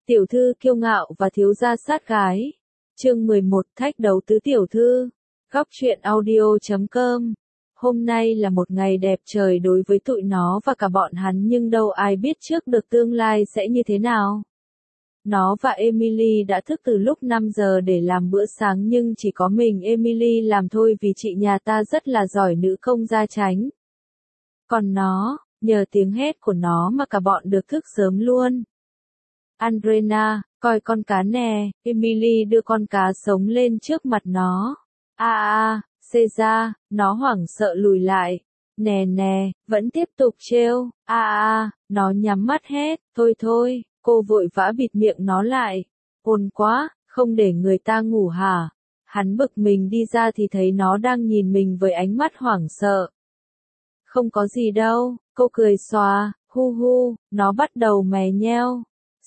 Tiểu thư kiêu ngạo và thiếu gia sát gái. Chương 11 Thách đấu tứ tiểu thư. Góc truyện audio.com. Hôm nay là một ngày đẹp trời đối với tụi nó và cả bọn hắn, nhưng đâu ai biết trước được tương lai sẽ như thế nào. Nó và Emily đã thức từ lúc 5 giờ để làm bữa sáng, nhưng chỉ có mình Emily làm thôi vì chị nhà ta rất là giỏi nữ công gia chánh. Còn nó, nhờ tiếng hét của nó mà cả bọn được thức sớm luôn. Andrena, coi con cá nè. Emily đưa con cá sống lên trước mặt nó. Caesar, nó hoảng sợ lùi lại. Nè nè, vẫn tiếp tục trêu. Nó nhắm mắt hét. Thôi, cô vội vã bịt miệng nó lại. Ồn quá, không để người ta ngủ hả? Hắn bực mình đi ra thì thấy nó đang nhìn mình với ánh mắt hoảng sợ. Không có gì đâu, cô cười xòa, hu, nó bắt đầu mè nheo.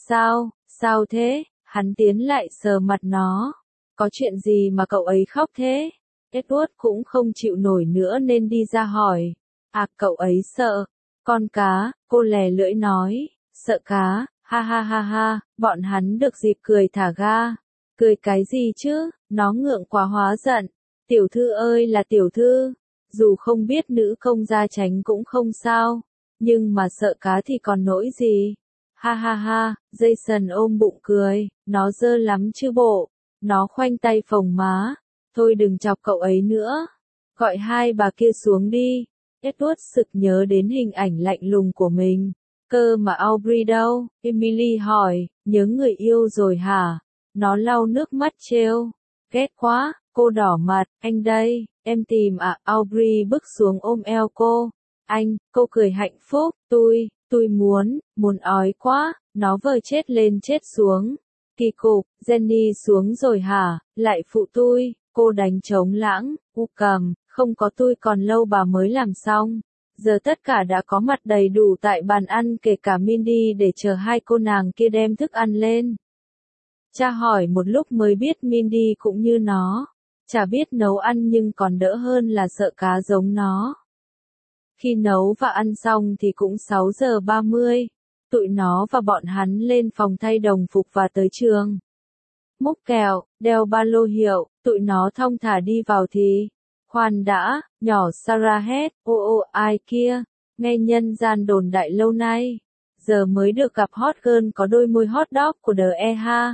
Sao thế? Hắn tiến lại sờ mặt nó. Có chuyện gì mà cậu ấy khóc thế? Edward cũng không chịu nổi nữa nên đi ra hỏi. Cậu ấy sợ. Con cá, cô lè lưỡi nói. Sợ cá, ha, bọn hắn được dịp cười thả ga. Cười cái gì chứ, nó ngượng quá hóa giận. Tiểu thư ơi là tiểu thư. Dù không biết nữ công gia chánh cũng không sao. Nhưng mà sợ cá thì còn nỗi gì. Ha, Jason ôm bụng cười, nó dơ lắm chứ bộ. Nó khoanh tay phồng má. Thôi đừng chọc cậu ấy nữa. Gọi hai bà kia xuống đi. Edward sực nhớ đến hình ảnh lạnh lùng của mình. Cơ mà Aubrey đâu? Emily hỏi, nhớ người yêu rồi hả? Nó lau nước mắt trêu. Ghét quá, cô đỏ mặt, anh đây, em tìm Aubrey bước xuống ôm eo cô. Cô cười hạnh phúc, tôi muốn ói quá, nó vờ chết lên chết xuống. Kỳ cục, Jenny xuống rồi hả, lại phụ tôi, cô đánh trống lãng, cầm, không có tôi còn lâu bà mới làm xong. Giờ tất cả đã có mặt đầy đủ tại bàn ăn, kể cả Mindy, để chờ hai cô nàng kia đem thức ăn lên. Cha hỏi một lúc mới biết Mindy cũng như nó, chả biết nấu ăn nhưng còn đỡ hơn là sợ cá giống nó. Khi nấu và ăn xong thì cũng 6 giờ 30, tụi nó và bọn hắn lên phòng thay đồng phục và tới trường. Múc kẹo, đeo ba lô hiệu, tụi nó thong thả đi vào thì. Khoan đã, nhỏ Sarah hét, ai kia, nghe nhân gian đồn đại lâu nay. Giờ mới được gặp hot girl có đôi môi hot dog của đời ha.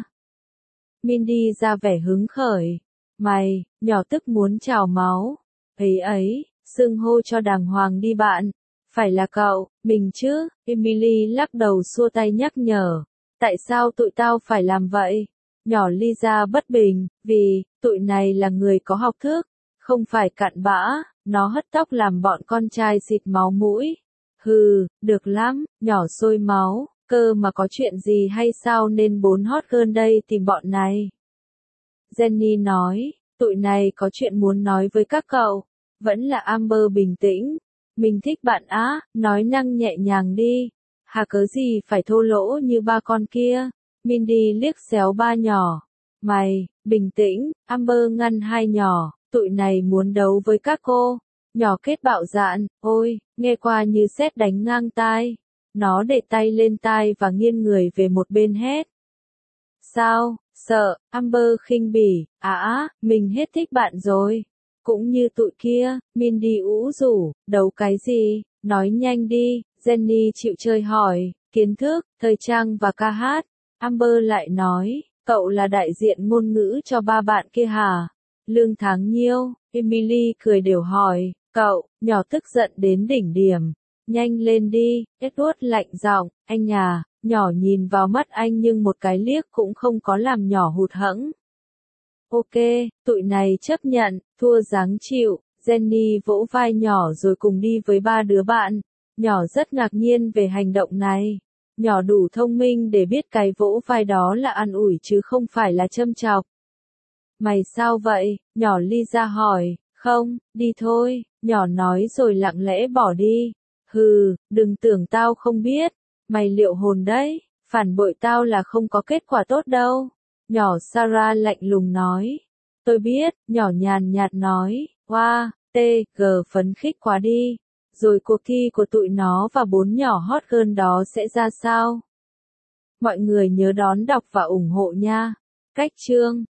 Mindy ra vẻ hứng khởi. Mày, nhỏ tức muốn trào máu. Ấy, xưng hô cho đàng hoàng đi bạn. Phải là cậu, mình chứ. Emily lắc đầu xua tay nhắc nhở. Tại sao tụi tao phải làm vậy? Nhỏ Lisa bất bình, vì, tụi này là người có học thức, không phải cặn bã. Nó hất tóc làm bọn con trai xịt máu mũi. Hừ, được lắm, nhỏ sôi máu. Cơ mà có chuyện gì hay sao nên 4 hot girl đây tìm bọn này? Jenny nói, tụi này có chuyện muốn nói với các cậu. Vẫn là Amber bình tĩnh. Mình thích bạn nói năng nhẹ nhàng đi. Hà cớ gì phải thô lỗ như ba con kia. Mindy liếc xéo ba nhỏ. Mày, bình tĩnh, Amber ngăn hai nhỏ, tụi này muốn đấu với các cô. Nhỏ kết bạo dạn, ôi, nghe qua như sét đánh ngang tai. Nó để tay lên tai và nghiêng người về một bên hét. Sao, sợ, Amber khinh bỉ, mình hết thích bạn rồi. Cũng như tụi kia, Mindy ủ rủ, đấu cái gì, nói nhanh đi. Jenny chịu chơi hỏi, kiến thức, thời trang và ca hát. Amber lại nói, cậu là đại diện ngôn ngữ cho ba bạn kia hả? Lương tháng nhiêu? Emily cười đều hỏi, cậu, nhỏ tức giận đến đỉnh điểm. Nhanh lên đi, Edward lạnh giọng, anh à, nhỏ nhìn vào mắt anh nhưng một cái liếc cũng không có làm nhỏ hụt hẫng. Ok, tụi này chấp nhận, thua dáng chịu. Jenny vỗ vai nhỏ rồi cùng đi với ba đứa bạn. Nhỏ rất ngạc nhiên về hành động này. Nhỏ đủ thông minh để biết cái vỗ vai đó là an ủi chứ không phải là châm chọc. Mày sao vậy? Nhỏ Lisa hỏi. Không, đi thôi, nhỏ nói rồi lặng lẽ bỏ đi. Hừ, đừng tưởng tao không biết. Mày liệu hồn đấy, phản bội tao là không có kết quả tốt đâu. Nhỏ Sarah lạnh lùng nói. Tôi biết, nhỏ nhàn nhạt nói. phấn khích quá đi. Rồi cuộc thi của tụi nó và 4 nhỏ hot girl đó sẽ ra sao? Mọi người nhớ đón đọc và ủng hộ nha. Cách chương